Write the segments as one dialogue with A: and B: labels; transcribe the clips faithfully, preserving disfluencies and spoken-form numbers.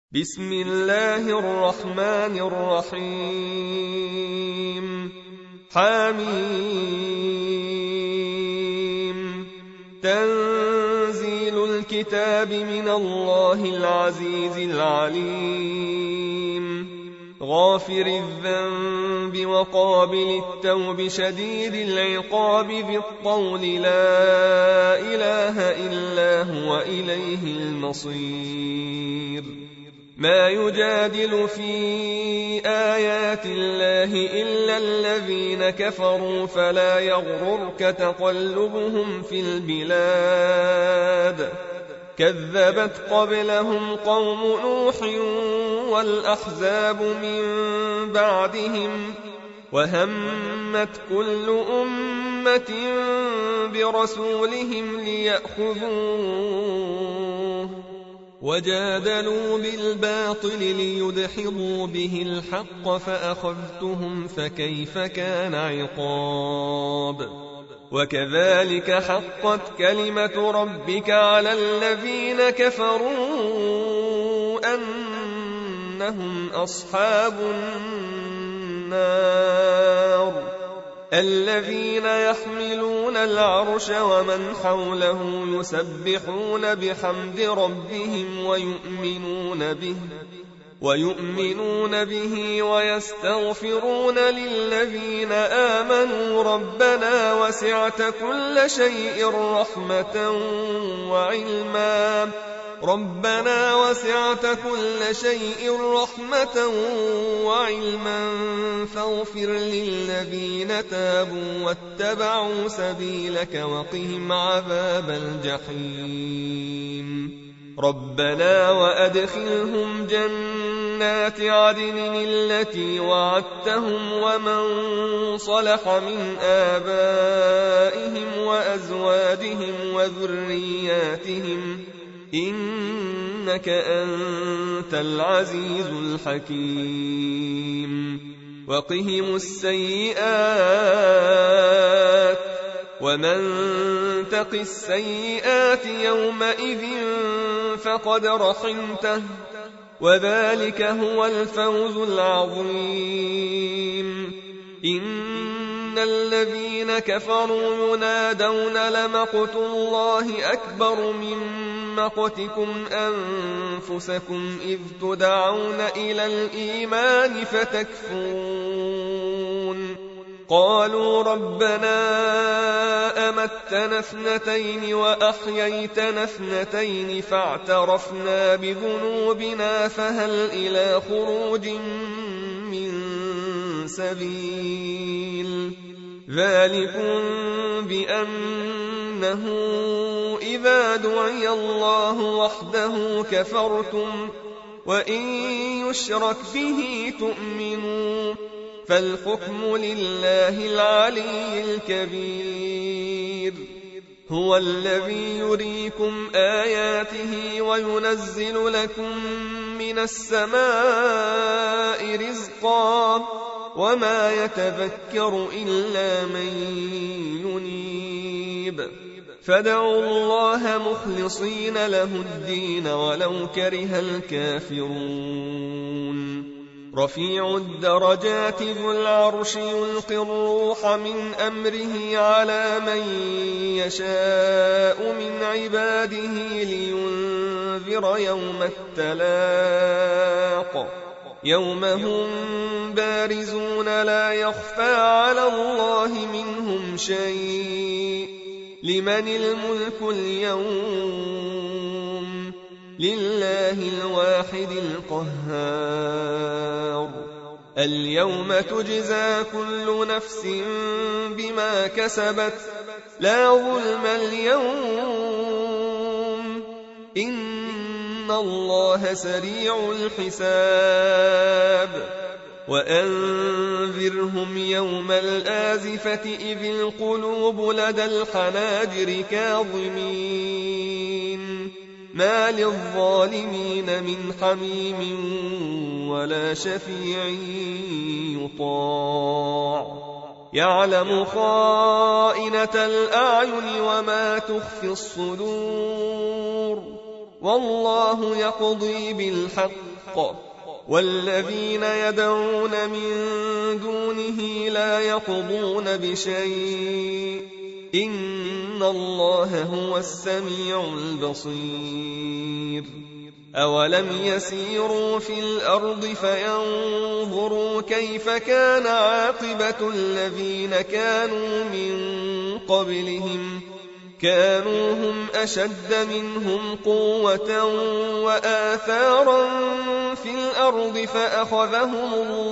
A: بسم الله الرحمن الرحيم حميم تنزيل الكتاب من الله العزيز العليم غافر الذنب وقابل التوب شديد العقاب ذي الطول لا إله إلا هو إليه المصير ما يجادل في آيات الله إلا الذين كفروا فلا يغررك تقلبهم في البلاد كذبت قبلهم قوم نوح والأحزاب من بعدهم وهمت كل أمة برسولهم ليأخذوه وجادلوا بالباطل ليدحضوا به الحق فأخذتهم فكيف كان عقاب وكذلك حقت كلمة ربك على الذين كفروا أنهم أصحاب النار الذين يحملون العرش ومن حوله يسبحون بحمد ربهم ويؤمنون به ويؤمنون به ويستغفرون للذين آمنوا ربنا وسعت كل شيء رحمة وعلما ربنا وسعت كل شيء رحمة وعلما فاغفر للذين تابوا واتبعوا سبيلك وقهم عذاب الجحيم ربنا وأدخلهم جنات عدن التي وعدتهم ومن صلح من آبائهم وأزواجهم وذرياتهم إنك أنت العزيز الحكيم وقهم السيئات ومن تق السيئات يومئذ فقد رحمته وذلك هو الفوز العظيم إن الذين كفروا ينادون لمقت الله أكبر من مقتكم أنفسكم إذ تدعون إلى الإيمان فتكفرون قالوا ربنا أمتنا اثنتين وأحييتنا اثنتين فاعترفنا بذنوبنا فهل إلى خروج من سبيل ذلكم بأنه إذا دعي الله وحده كفرتم وإن يشرك به تؤمنوا فالحكم لله العلي الكبير هو الذي يريكم آياته وينزل لكم من السماء رزقا وما يتذكر إلا من ينيب فادعوا الله مخلصين له الدين ولو كره الكافرون رفيع الدرجات ذو العرش يلقي الروح من أمره على من يشاء من عباده لينذر يوم التلاق يوم هم بارزون لا يخفى على الله منهم شيء لمن الملك اليوم لله الواحد القهار اليوم تجزى كل نفس بما كسبت لا ظلم اليوم إن الله سريع الحساب وأنذرهم يوم الآزفة إذ القلوب لدى الحناجر كاظمين ما للظالمين من حميم ولا شفيع يطاع يعلم خائنة الأعين وما تخفي الصدور والله يقضي بالحق والذين يدعون من دونه لا يقضون بشيء إن الله هو السميع البصير أولم يسيروا في الأرض فينظروا كيف كان عاقبة الذين كانوا من قبلهم كانوا هم أشد منهم قوة وآثارا في الأرض فأخذهم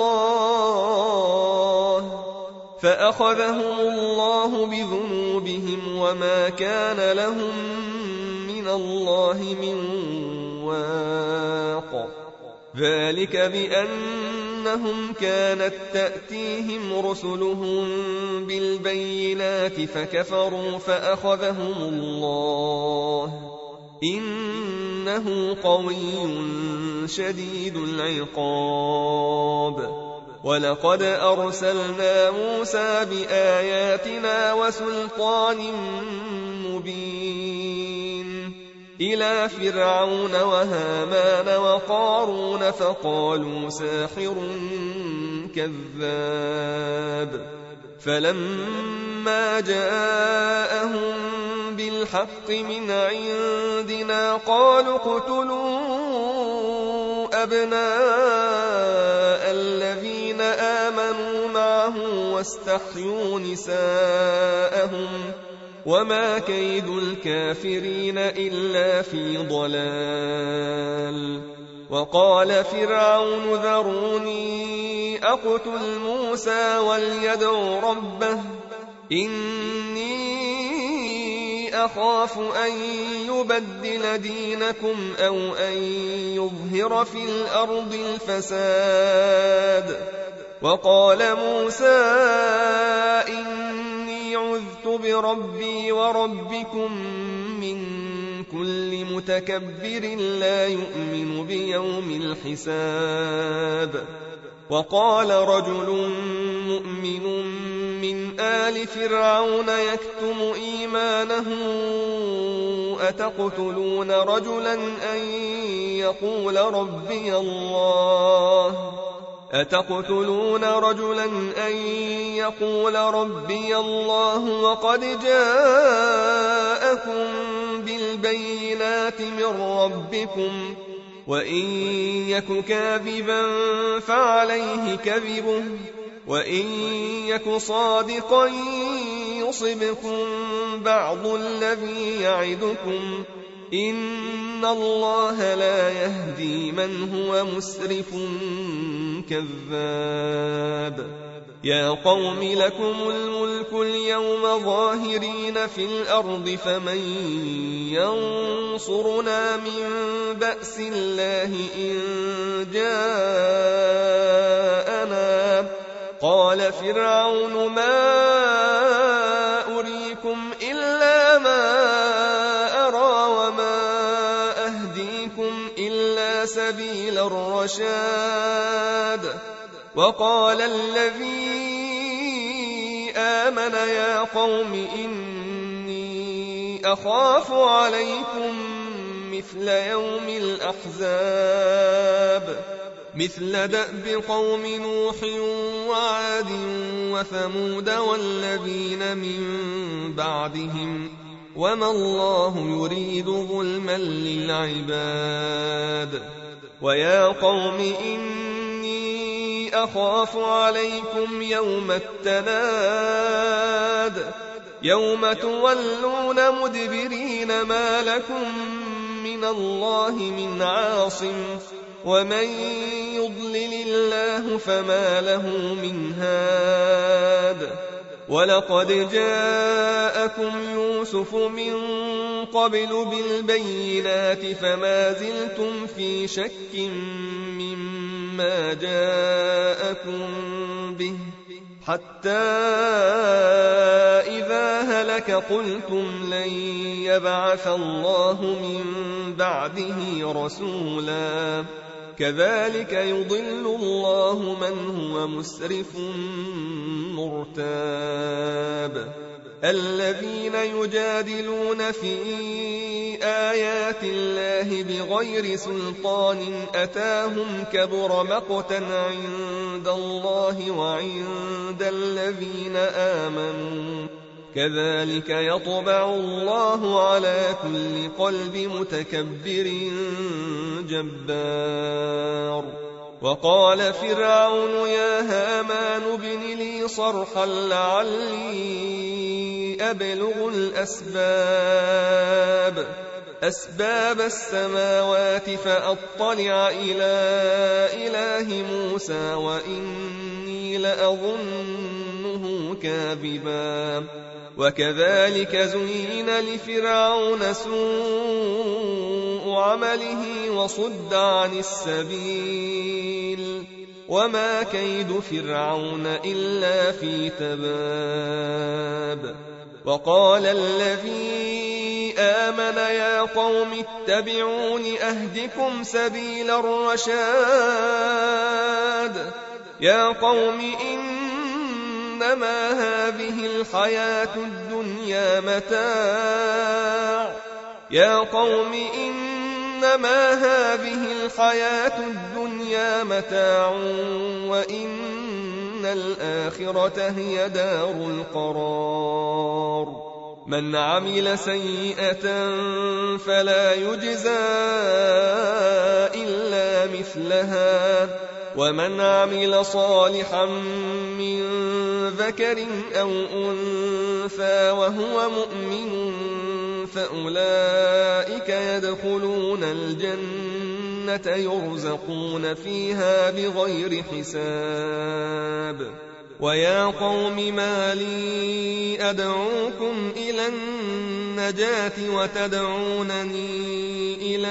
A: الله فأخذهم الله بذنوبهم وما كان لهم من الله من واق ذلك بأنهم كانت تأتيهم رسلهم بالبينات فكفروا فأخذهم الله إنه قوي شديد العقاب ولقد أرسلنا موسى بآياتنا وسلطان مبين إلى فرعون وهامان وقارون فقالوا ساحر كذاب فلما جاءهم بالحق من عندنا قالوا اقتلوا أبناء الذين آمنوا معه واستحيوا نساءهم وما كيد الكافرين إلا في ضلال وقال فرعون ذروني أقتل موسى وليدع ربه إني أخاف أن يبدل دينكم أو أن يظهر في الأرض الفساد وقال موسى إني عذت بربي وربكم من كل متكبر لا يؤمن بيوم الحساب وقال رجل مؤمن من آل فرعون يكتم إيمانه أتقتلون رجلا أن يقول ربي الله أتقتلون رجلا أن يقول ربي الله وقد جاءكم بالبينات من ربكم وإن يك كاذبا فعليه كذبه وإن يك صادقا يصبكم بعض الذي يعدكم إن الله لا يهدي من هو مسرف كذاب يا قوم لكم الملك اليوم ظاهرين في الأرض فمن ينصرنا من بأس الله إن جاءنا قال فرعون ما أريكم إلا ما أرى وما أهديكم إلا سبيل الرشاد وقال الذي آمن يا قوم إني أخاف عليكم مثل يوم الأحزاب مثل دأب قوم نوح وعاد وثمود والذين من بعدهم وما الله يريد ظلما للعباد ويا قوم إني أخاف عليكم يوم التناد يوم تولون مدبرين ما لكم من الله من عاصم ومن يضلل الله فما له من هاد ولقد جاءكم يوسف من قبل بالبينات فما زلتم في شك مما جاءكم به حتى إذا هلك قلتم لن يبعث الله من بعده رسولا كذلك يضل الله من هو مسرف مرتاب الذين يجادلون في آيات الله بغير سلطان أتاهم كبر مقتا عند الله وعند الذين آمنوا كذلك يطبع الله على كل قلب متكبر جبار. وقال فرعون يا هامان ابن لي صرحا لعلي أبلغ الأسباب أسباب السماوات فأطلع إلى إله موسى وإني لأظنه كاذبا. وكذلك زين لفرعون سوء عمله وصد عن السبيل وما كيد فرعون إلا في تباب. وقال الذي آمن يا قوم اتبعون أهدكم سبيل الرشاد. يا قوم إنما هذه الحياة الدنيا متاع يا قوم إنما هذه الحياة الدنيا متاع وإن الآخرة هي دار القرار. من عمل سيئة فلا يجزى إلا مثلها ومن عمل صالحا من ذكر أو أنثى وهو مؤمن فأولئك يدخلون الجنة يرزقون فيها بغير حساب. ويا قوم ما لي أدعوكم إلى النجاة وتدعونني إلى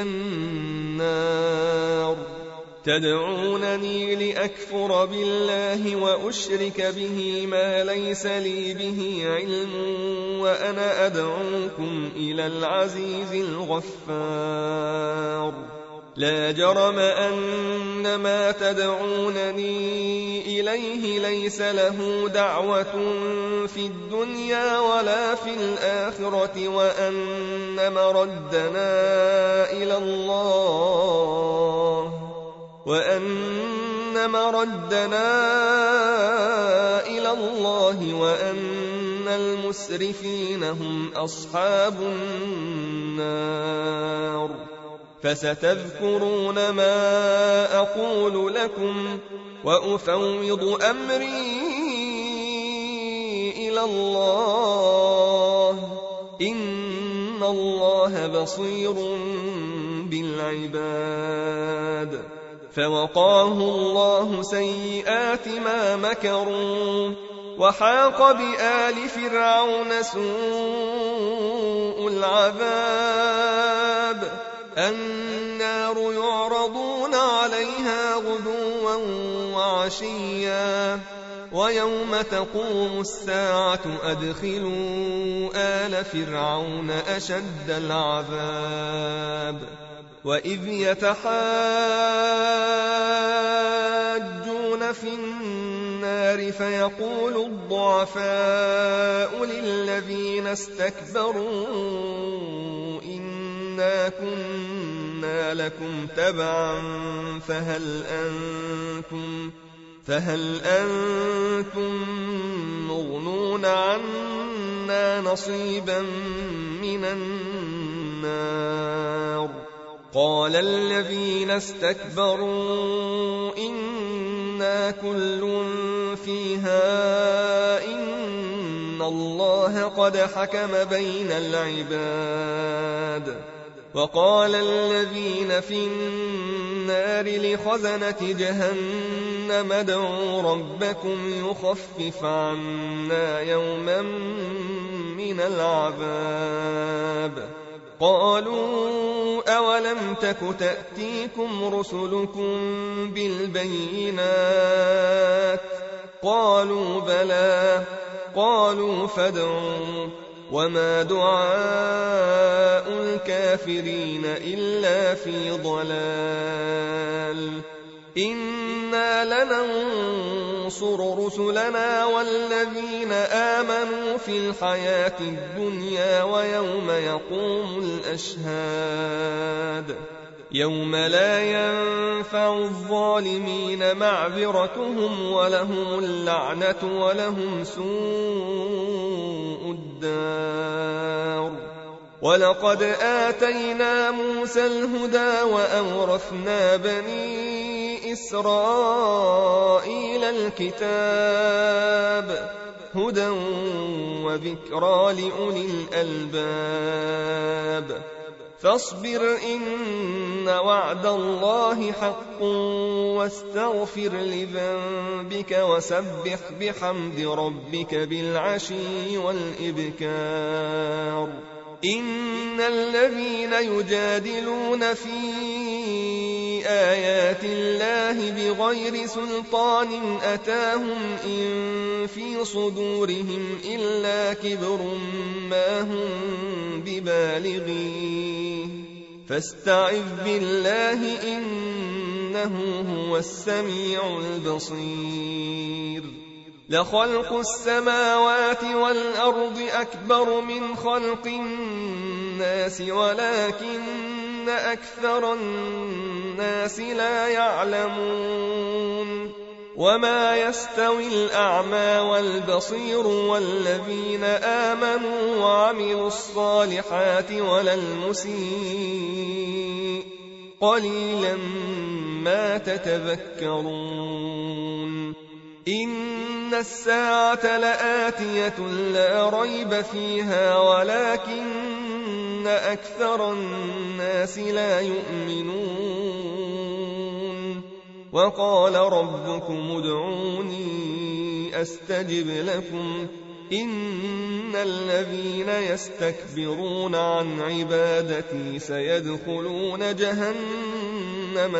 A: النار تدعونني لأكفر بالله وأشرك به ما ليس لي به علم وأنا أدعوكم إلى العزيز الغفار. لا جرم أن ما تدعونني إليه ليس له دعوة في الدنيا ولا في الآخرة وأن مردنا إلى الله وأن مردنا إلى الله وأن المسرفين هم أصحاب النار. فستذكرون ما أقول لكم وأفوض أمري إلى الله إن الله بصير بالعباد. فوقاه الله سيئات ما مكروا وحاق بآل فرعون سوء العذاب. النار يعرضون عليها غدوا وعشيا ويوم تقوم الساعة أدخلوا آل فرعون أشد العذاب. وإذ يتحاجون في النار فيقول الضعفاء للذين استكبروا إنا كنا لكم تبعا فهل أنتم, فهل أنتم مغنون عنا نصيبا من النار. قال الذين استكبروا إنا كل فيها إن الله قد حكم بين العباد. وقال الذين في النار لخزنة جهنم ادعوا ربكم يخفف عنا يوما من العذاب. قالوا أولم تك تأتيكم رسلكم بالبينات قالوا بلى قالوا فادعوا وما دعاء الكافرين إلا في ضلال. إنا لننصر رسلنا والذين آمنوا في الحياة الدنيا ويوم يقوم الأشهاد يوم لا ينفع الظالمين معذرتهم ولهم اللعنة ولهم سوء الدار. ولقد آتينا موسى الهدى وأورثنا بني إسرائيل الكتاب هدى وذكرى لأولي الألباب. فاصبر إن وعد الله حق واستغفر لذنبك وسبح بحمد ربك بالعشي والإبكار. إن الذين يجادلون في آيات الله بغير سلطان أتاهم إن في صدورهم إلا كبر ما هم ببالغيه فاستعذ بالله إنه هو السميع البصير. لخلق السماوات والأرض أكبر من خلق الناس ولكن أكثر الناس لا يعلمون. وما يستوي الأعمى والبصير والذين آمنوا وعملوا الصالحات ولا المسيء قليلا ما تتذكرون. إن الساعة لآتية لا ريب فيها ولكن أكثر الناس لا يؤمنون. وقال ربكم ادعوني أستجب لكم إن الذين يستكبرون عن عبادتي سيدخلون جهنم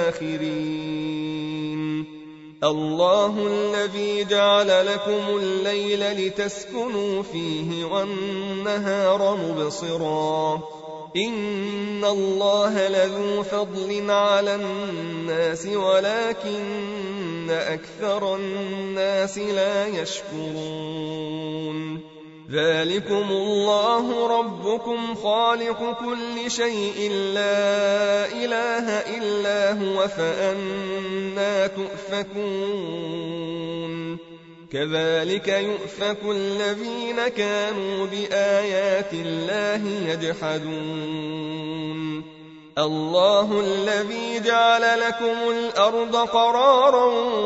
A: داخرين. الله الذي جعل لكم الليل لتسكنوا فيه والنهار مبصرا إن الله لذو فضل على الناس ولكن أكثر الناس لا يشكرون. ذلكم الله ربكم خالق كل شيء لا إله إلا هو فأنى تؤفكون. كذلك يؤفك الذين كانوا بآيات الله يجحدون. الله الذي جعل لكم الأرض قرارا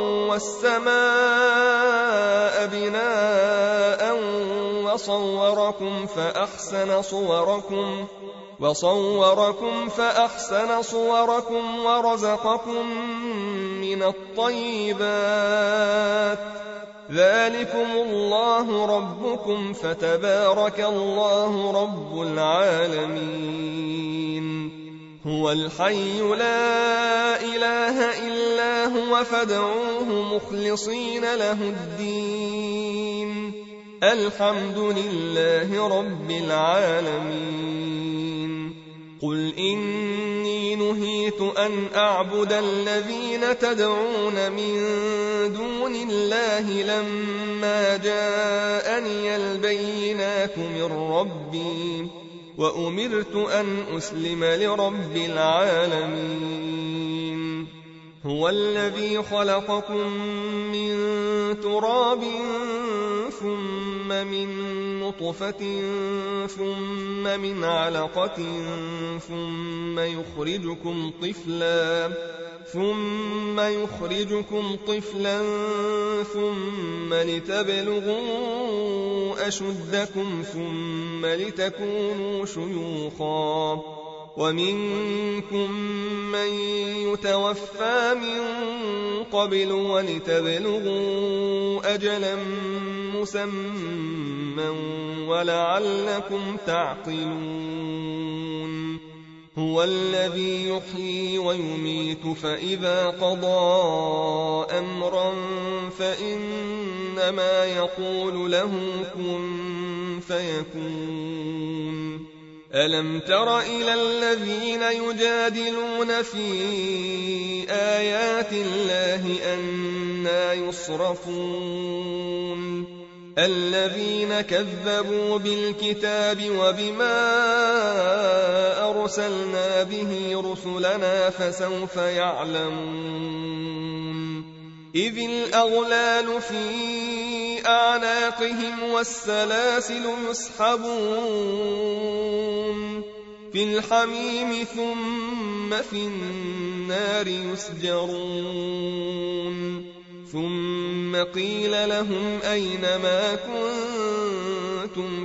A: والسماء بناء وصوركم فأحسن صوركم وصوركم فأحسن صوركم ورزقكم من الطيبات. ذلكم الله ربكم فتبارك الله رب العالمين. هو الحي لا إله إلا هو فادعوه مخلصين له الدين الحمد لله رب العالمين. قل إني نهيت أن أعبد الذين تدعون من دون الله لما جاءني البينات من ربي وأمرت أن أسلم لرب العالمين. هو الذي خلقكم من تراب ثم من نطفة ثم من علقة ثم يخرجكم طفلا ثم يخرجكم طفلا ثم لتبلغوا أشدكم ثم لتكونوا شيوخا ومنكم من يتوفى من قبل ولتبلغوا أجلا مسمى ولعلكم تعقلون. هو الذي يحيي ويميت فإذا قضى أمرا فإنما يقول له كن فيكون. ألم تر إلى الذين يجادلون في آيات الله أنى يصرفون الذين كذبوا بالكتاب وبما أرسلنا به رسلنا فسوف يعلمون إذ الأغلال في أعناقهم والسلاسل يسحبون في الحميم ثم في النار يسجرون ثم قيل لهم أين ما كنتم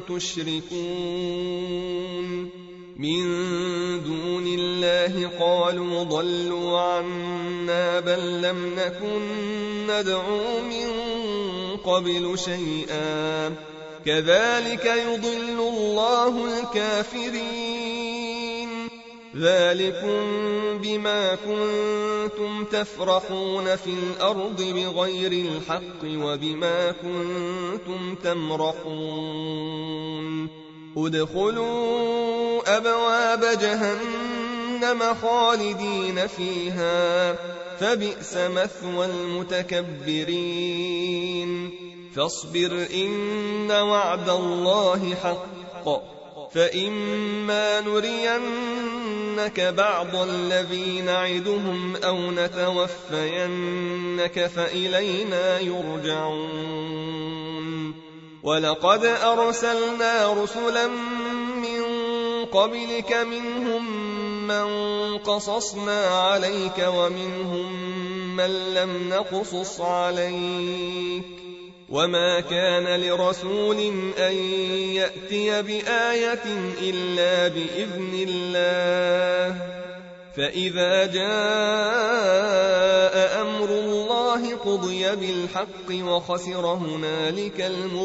A: تشركون من دون الله قالوا ضلوا عنا بل لم نكن ندعو من قبل شيئا كذلك يضل الله الكافرين ذلكم بما كنتم تفرحون في الأرض بغير الحق وبما كنتم تمرحون ادخلوا أبواب جهنم خالدين فيها فبئس مثوى المتكبرين فاصبر إن وعد الله حق فإما نرينك بعض الذي نعدهم أو نتوفينك فإلينا يرجعون ولقد أرسلنا رسلا من قبلك منهم من قصصنا عليك ومنهم من لم نقصص عليك وما كان لرسول أن يأتي بآية إلا بإذن الله فإذا جاء أمر الله قضي بالحق وخسر هنالك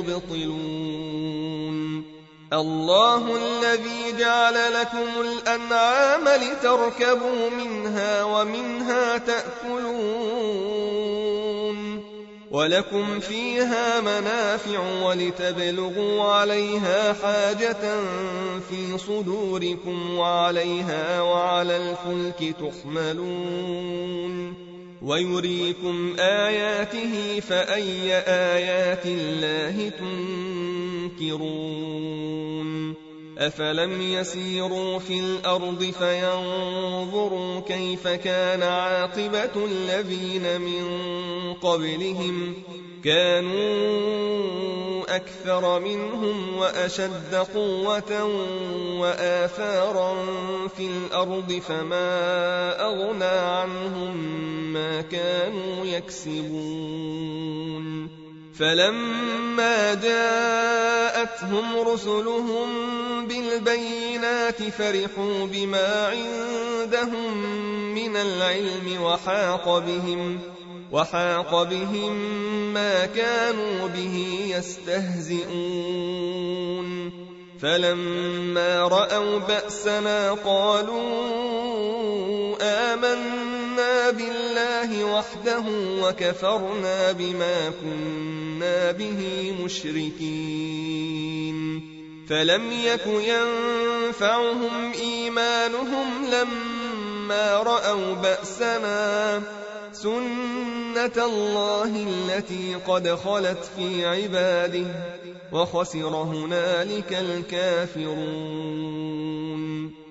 A: المبطلون الله الذي جعل لكم الأنعام لتركبوا منها ومنها تأكلون ولكم فيها منافع ولتبلغوا عليها حاجة في صدوركم وعليها وعلى الفلك تحملون ويريكم آياته فأي آيات الله تنكرون أفلم يسيروا في الأرض فينظروا كيف كان عاقبة الذين من قبلهم كانوا أكثر منهم وأشد قوة وآثارا في الأرض فما أغنى عنهم ما كانوا يكسبون فلما جاءتهم رسلهم بالبينات فرحوا بما عندهم من العلم وحاق بهم وحاق بهم ما كانوا به يستهزئون فلما رأوا بأسنا قالوا آمنا بالله وحده وكفرنا بما كنا به مشركين فلم يك ينفعهم إيمانهم لما رأوا بأسنا سنة الله التي قد خلت في عباده وخسر هنالك الكافرون